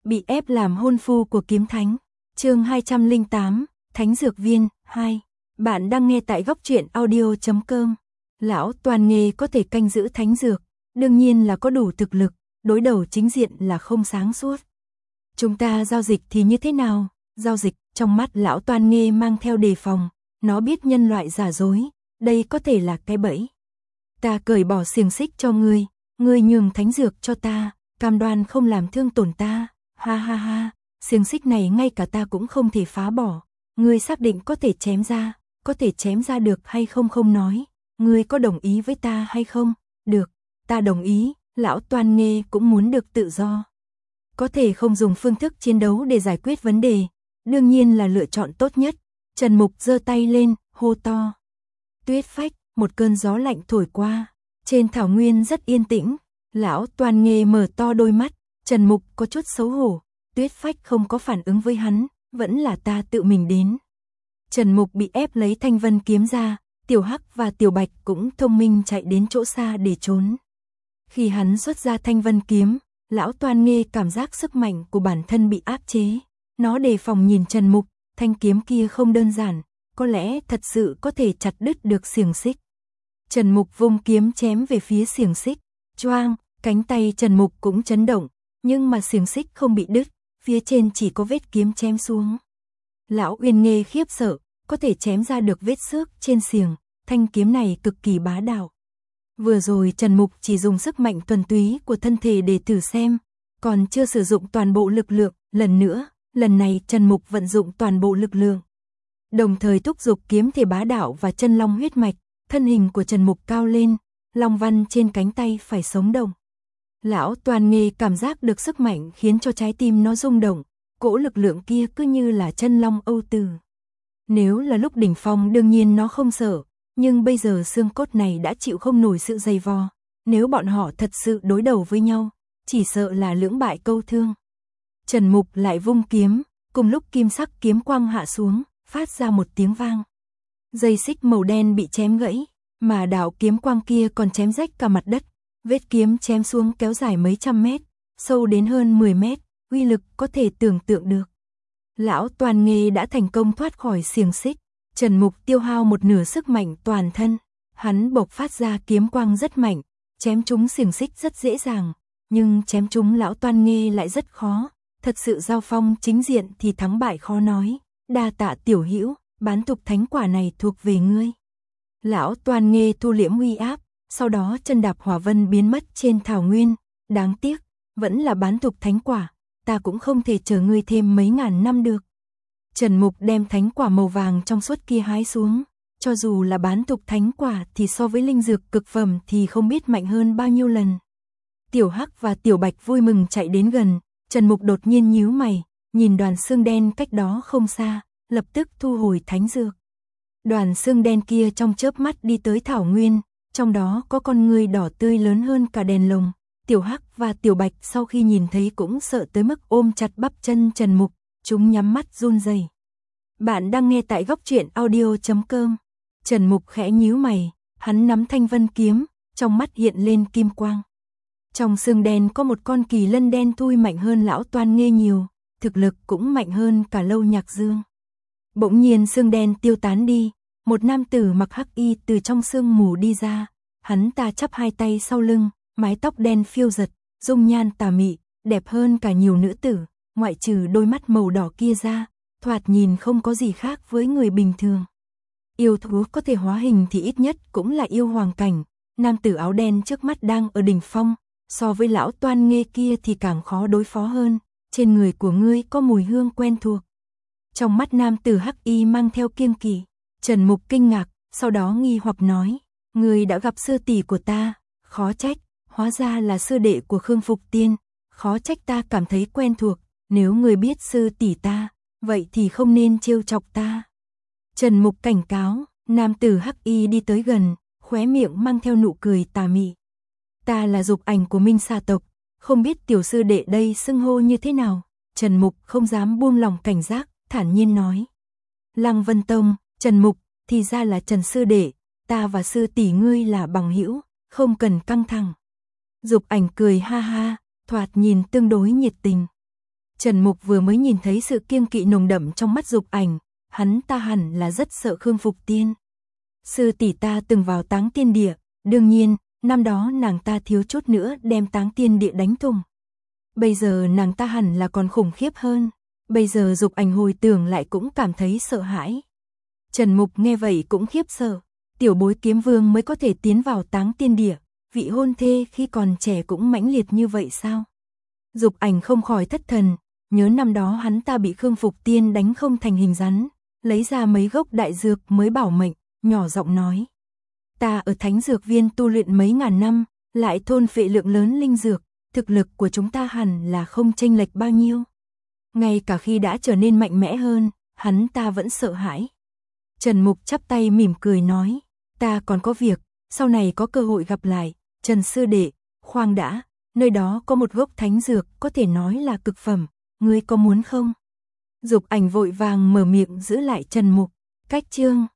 Bị ép làm hôn phu của kiếm thánh. Chương 208, Thánh Dược Viên 2. Bạn đang nghe tại góc truyện audio.com. Lão Toàn Nghê có thể canh giữ thánh dược, đương nhiên là có đủ thực lực, đối đầu chính diện là không sáng suốt. Chúng ta giao dịch thì như thế nào? Giao dịch, trong mắt lão Toàn Nghê mang theo đề phòng, nó biết nhân loại giả dối, đây có thể là cái bẫy. Ta cởi bỏ xiềng xích cho ngươi nhường thánh dược cho ta, cam đoan không làm thương tổn ta. Ha ha ha, xiềng xích này ngay cả ta cũng không thể phá bỏ. Ngươi xác định có thể chém ra được hay không không nói. Ngươi có đồng ý với ta hay không? Được, ta đồng ý, lão Toàn Nghê cũng muốn được tự do. Có thể không dùng phương thức chiến đấu để giải quyết vấn đề, đương nhiên là lựa chọn tốt nhất. Trần Mục giơ tay lên, hô to. Tuyết phách, một cơn gió lạnh thổi qua. Trên thảo nguyên rất yên tĩnh, lão Toàn Nghê mở to đôi mắt, Trần Mục có chút xấu hổ, Tuyết phách không có phản ứng với hắn, vẫn là ta tự mình đến. Trần Mục bị ép lấy thanh vân kiếm ra, Tiểu Hắc và Tiểu Bạch cũng thông minh chạy đến chỗ xa để trốn. Khi hắn xuất ra thanh vân kiếm, lão Toàn Nghê cảm giác sức mạnh của bản thân bị áp chế. Nó đề phòng nhìn Trần Mục, thanh kiếm kia không đơn giản, có lẽ thật sự có thể chặt đứt được xiềng xích. Trần Mục vung kiếm chém về phía xiềng xích, choang, cánh tay Trần Mục cũng chấn động, nhưng mà xiềng xích không bị đứt, phía trên chỉ có vết kiếm chém xuống. Lão Uyên Nghê khiếp sợ, có thể chém ra được vết xước trên xiềng, thanh kiếm này cực kỳ bá đạo. Vừa rồi Trần Mục chỉ dùng sức mạnh thuần túy của thân thể để thử xem, còn chưa sử dụng toàn bộ lực lượng, lần này Trần Mục vận dụng toàn bộ lực lượng. Đồng thời thúc giục kiếm thể bá đạo và chân long huyết mạch, thân hình của Trần Mục cao lên, long văn trên cánh tay phải sống động. Lão Toàn Nghê cảm giác được sức mạnh khiến cho trái tim nó rung động, cỗ lực lượng kia cứ như là chân long Âu Tử. Nếu là lúc đỉnh phong đương nhiên nó không sợ, nhưng bây giờ xương cốt này đã chịu không nổi sự dày vò, nếu bọn họ thật sự đối đầu với nhau, chỉ sợ là lưỡng bại câu thương. Trần Mục lại vung kiếm, cùng lúc kim sắc kiếm quang hạ xuống, phát ra một tiếng vang. Dây xích màu đen bị chém gãy, mà đạo kiếm quang kia còn chém rách cả mặt đất. Vết kiếm chém xuống kéo dài mấy trăm mét, sâu đến hơn 10 mét, uy lực có thể tưởng tượng được. Lão Toàn Nghê đã thành công thoát khỏi xiềng xích, Trần Mục tiêu hao một nửa sức mạnh toàn thân, hắn bộc phát ra kiếm quang rất mạnh, chém trúng xiềng xích rất dễ dàng, nhưng chém trúng lão Toàn Nghê lại rất khó, thật sự giao phong chính diện thì thắng bại khó nói. Đa tạ tiểu hữu, bán thục thánh quả này thuộc về ngươi. Lão Toàn Nghê thu liễm uy áp, sau đó chân đạp hỏa vân biến mất trên thảo nguyên. Đáng tiếc, vẫn là bán thục thánh quả, ta cũng không thể chờ ngươi thêm mấy ngàn năm được. Trần Mục đem thánh quả màu vàng trong suốt kia hái xuống, cho dù là bán thục thánh quả thì so với linh dược cực phẩm thì không biết mạnh hơn bao nhiêu lần. Tiểu Hắc và Tiểu Bạch vui mừng chạy đến gần, Trần Mục đột nhiên nhíu mày, nhìn đoàn xương đen cách đó không xa, lập tức thu hồi thánh dược. Đoàn xương đen kia trong chớp mắt đi tới thảo nguyên, trong đó có con người đỏ tươi lớn hơn cả đèn lồng. Tiểu Hắc và Tiểu Bạch sau khi nhìn thấy cũng sợ tới mức ôm chặt bắp chân Trần Mục, chúng nhắm mắt run rẩy. Bạn đang nghe tại góc truyện audio.com. Trần Mục khẽ nhíu mày, hắn nắm thanh vân kiếm, trong mắt hiện lên kim quang. Trong xương đen có một con kỳ lân đen thui mạnh hơn lão Toàn Nghê nhiều, thực lực cũng mạnh hơn cả Lâu Nhạc Dương. Bỗng nhiên xương đen tiêu tán đi, một nam tử mặc hắc y từ trong sương mù đi ra, hắn ta chắp hai tay sau lưng, mái tóc đen phiêu giật, dung nhan tà mị, đẹp hơn cả nhiều nữ tử, ngoại trừ đôi mắt màu đỏ kia ra, thoạt nhìn không có gì khác với người bình thường. Yêu thú có thể hóa hình thì ít nhất cũng là yêu hoàng cảnh, nam tử áo đen trước mắt đang ở đỉnh phong, so với lão Toàn Nghê kia thì càng khó đối phó hơn, trên người của ngươi có mùi hương quen thuộc. Trong mắt nam tử hắc y mang theo kiêng kỵ, Trần Mục kinh ngạc, sau đó nghi hoặc nói, ngươi đã gặp sư tỷ của ta, khó trách, hóa ra là sư đệ của Khương Phục Tiên, khó trách ta cảm thấy quen thuộc, nếu ngươi biết sư tỷ ta, vậy thì không nên trêu chọc ta. Trần Mục cảnh cáo, nam tử hắc y đi tới gần, khóe miệng mang theo nụ cười tà mị. Ta là dục ảnh của Minh Sa tộc, không biết tiểu sư đệ đây xưng hô như thế nào. Trần Mục không dám buông lòng cảnh giác, thản nhiên nói. Lăng Vân Tông, Trần Mục, thì ra là Trần sư đệ, ta và sư tỷ ngươi là bằng hữu, không cần căng thẳng. Dục ảnh cười ha ha, thoạt nhìn tương đối nhiệt tình. Trần Mục vừa mới nhìn thấy sự kiêng kỵ nồng đậm trong mắt Dục Ảnh, hắn ta hẳn là rất sợ Khương Phục Tiên. Sư tỷ ta từng vào Táng Tiên Địa, đương nhiên, năm đó nàng ta thiếu chút nữa đem Táng Tiên Địa đánh thủng. Bây giờ nàng ta hẳn là còn khủng khiếp hơn. Bây giờ Dục Ảnh hồi tưởng lại cũng cảm thấy sợ hãi. Trần Mục nghe vậy cũng khiếp sợ. Tiểu bối kiếm vương mới có thể tiến vào Táng Tiên Địa, vị hôn thê khi còn trẻ cũng mãnh liệt như vậy sao? Dục Ảnh không khỏi thất thần, nhớ năm đó hắn ta bị Khương Phục Tiên đánh không thành hình rắn, lấy ra mấy gốc đại dược mới bảo mệnh, nhỏ giọng nói. Ta ở Thánh Dược Viên tu luyện mấy ngàn năm, lại thôn phệ lượng lớn linh dược, thực lực của chúng ta hẳn là không chênh lệch bao nhiêu. Ngay cả khi đã trở nên mạnh mẽ hơn, hắn ta vẫn sợ hãi. Trần Mục chắp tay mỉm cười nói, ta còn có việc, sau này có cơ hội gặp lại. Trần sư đệ, khoan đã, nơi đó có một gốc thánh dược có thể nói là cực phẩm, ngươi có muốn không? Dục Ảnh vội vàng mở miệng giữ lại Trần Mục. Cách chương